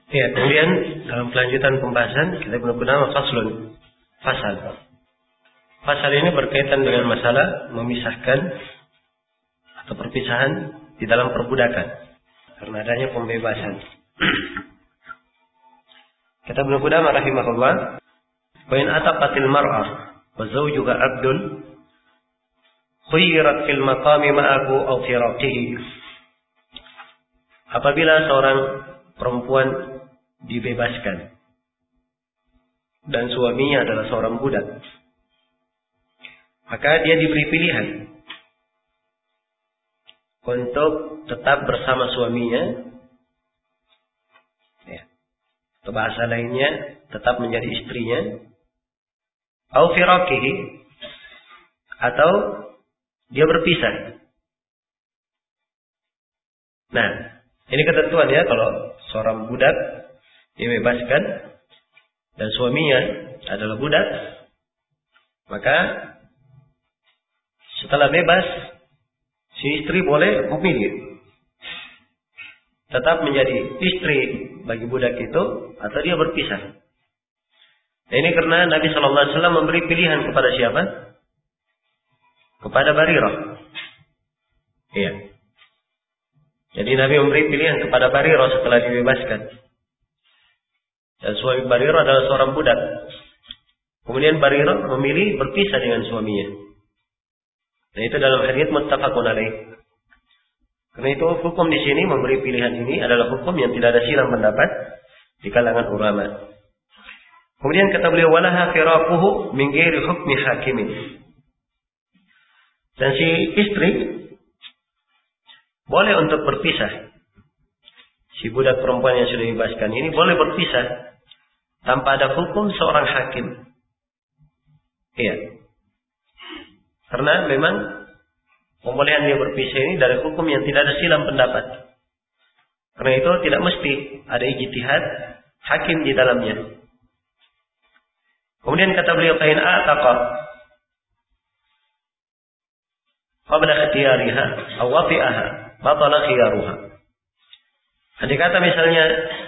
Ya, kemudian dalam kelanjutan pembahasan kita gunakan faslun, fasal. Fasal ini berkaitan dengan masalah memisahkan atau perpisahan di dalam perbudakan karena adanya pembebasan. Kata Ibnu Qudamah rahimahullah, "Wa in ataqatil mar'ah wa zawjuha 'abdun khuyyirat fil maqami ma'ahu aw firaqihi." Apabila seorang perempuan dibebaskan dan suaminya adalah seorang budak, maka dia diberi pilihan untuk tetap bersama suaminya, ya, atau bahasa lainnya tetap menjadi istrinya, au firaqihi, atau dia berpisah. Nah, ini ketentuan ya, kalau seorang budak dibebaskan dan suaminya adalah budak, maka setelah bebas si istri boleh memilih tetap menjadi istri bagi budak itu atau dia berpisah. Nah, ini karena Nabi Shallallahu Alaihi Wasallam memberi pilihan kepada siapa? Kepada Barirah. Iya. Jadi Nabi memberi pilihan kepada Barirah setelah dibebaskan. Dan suami Barirah adalah seorang budak. Kemudian Barirah memilih berpisah dengan suaminya. Nah, itu dalam hadits muttafaqun alaih. Karena itu hukum di sini memberi pilihan ini adalah hukum yang tidak ada silang pendapat di kalangan ulama. Kemudian kata beliau, walaha firaquhu min ghairi hukmi hakimin. Dan si istri boleh untuk berpisah. Si budak perempuan yang sudah dibebaskan ini boleh berpisah tanpa ada hukum seorang hakim. Iya. Karena memang pembolehan dia berpisah ini dari hukum yang tidak ada silang pendapat. Karena itu tidak mesti ada ijtihad hakim di dalamnya. Kemudian kata beliau, fa in ataqa qabla ikhtiyariha aw wafi'aha batala khiyaruha. Andai kata misalnya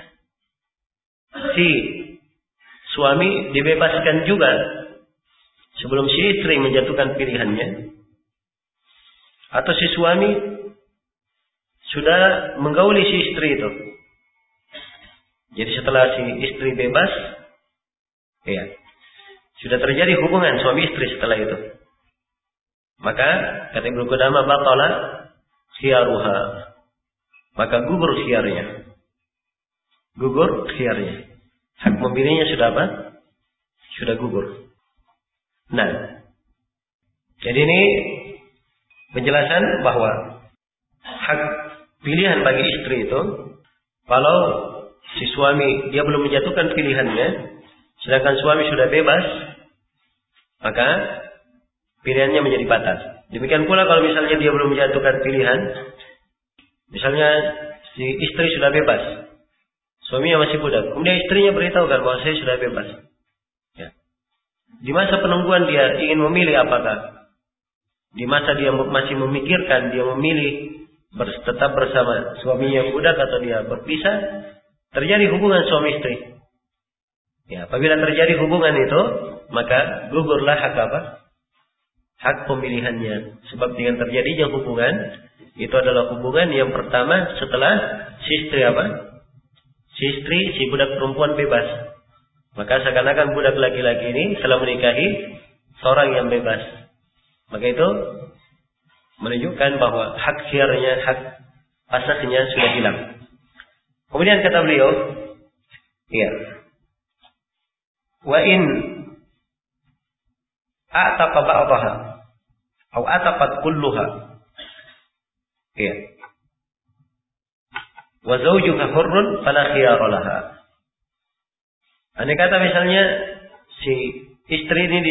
si suami dibebaskan juga sebelum si istri menjatuhkan pilihannya, atau si suami sudah menggauli si istri itu. Jadi setelah si istri bebas, ya, sudah terjadi hubungan suami istri setelah itu. Maka kata Ibnu Qudamah, batala khiyaruha. Maka gugur khiyarnya. Gugur khiyarnya. Hak memilihnya sudah apa? Sudah gugur. Nah, jadi ini penjelasan bahwa hak pilihan bagi istri itu, kalau si suami dia belum menjatuhkan pilihannya, sedangkan suami sudah bebas, maka pilihannya menjadi batal. Demikian pula kalau misalnya dia belum menjatuhkan pilihan, misalnya si istri sudah bebas, suaminya masih budak, kemudian istrinya beritahukan bahwa saya sudah bebas. Ya. Di masa penungguan dia ingin memilih apakah di masa dia masih memikirkan, dia memilih tetap bersama suaminya yang budak atau dia berpisah, terjadi hubungan suami istri. Ya, apabila terjadi hubungan itu, maka gugurlah hak apa? Hak pemilihannya. Sebab dengan terjadinya hubungan, itu adalah hubungan yang pertama setelah si istri apa? Si budak perempuan bebas. Maka seakan-akan budak laki-laki ini telah menikahi seorang yang bebas. Maka itu menunjukkan bahwa hak khiyarnya, hak pasahnya sudah hilang. Kemudian kata beliau, iya, wa in a'taqa ba'daha atau ataqat kulluha, iya, wa zawjuha hurrun fala khiyara laha. Andai kata misalnya si istri ini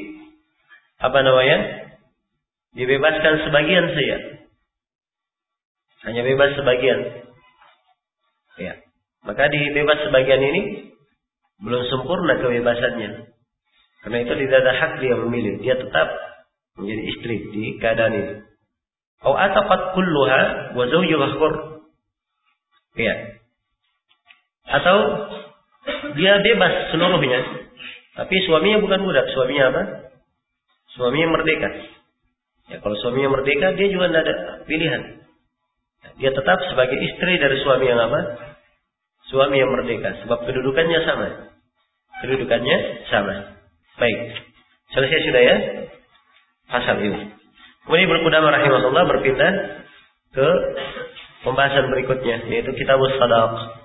dibebaskan sebagian saja, hanya bebas sebagian, ya, maka dibebas sebagian ini belum sempurna kebebasannya. Karena itu tidak ada hak dia memilih, dia tetap menjadi istri di keadaan ini. Au ataqat kulluha wa zawjuha hurr. Ya. Atau dia bebas seluruhnya. Tapi suaminya bukan budak. Suaminya apa? Suaminya merdeka. Ya, kalau suaminya merdeka, dia juga tidak ada pilihan. Dia tetap sebagai istri dari suami yang apa? Suami yang merdeka. Sebab kedudukannya sama. Kedudukannya sama. Baik. Selesai sudah ya? Pasal ini. Kemudian Ibnu Qudamah rahimahullah berpindah ke pembahasan berikutnya, yaitu Kitabus Shadaq.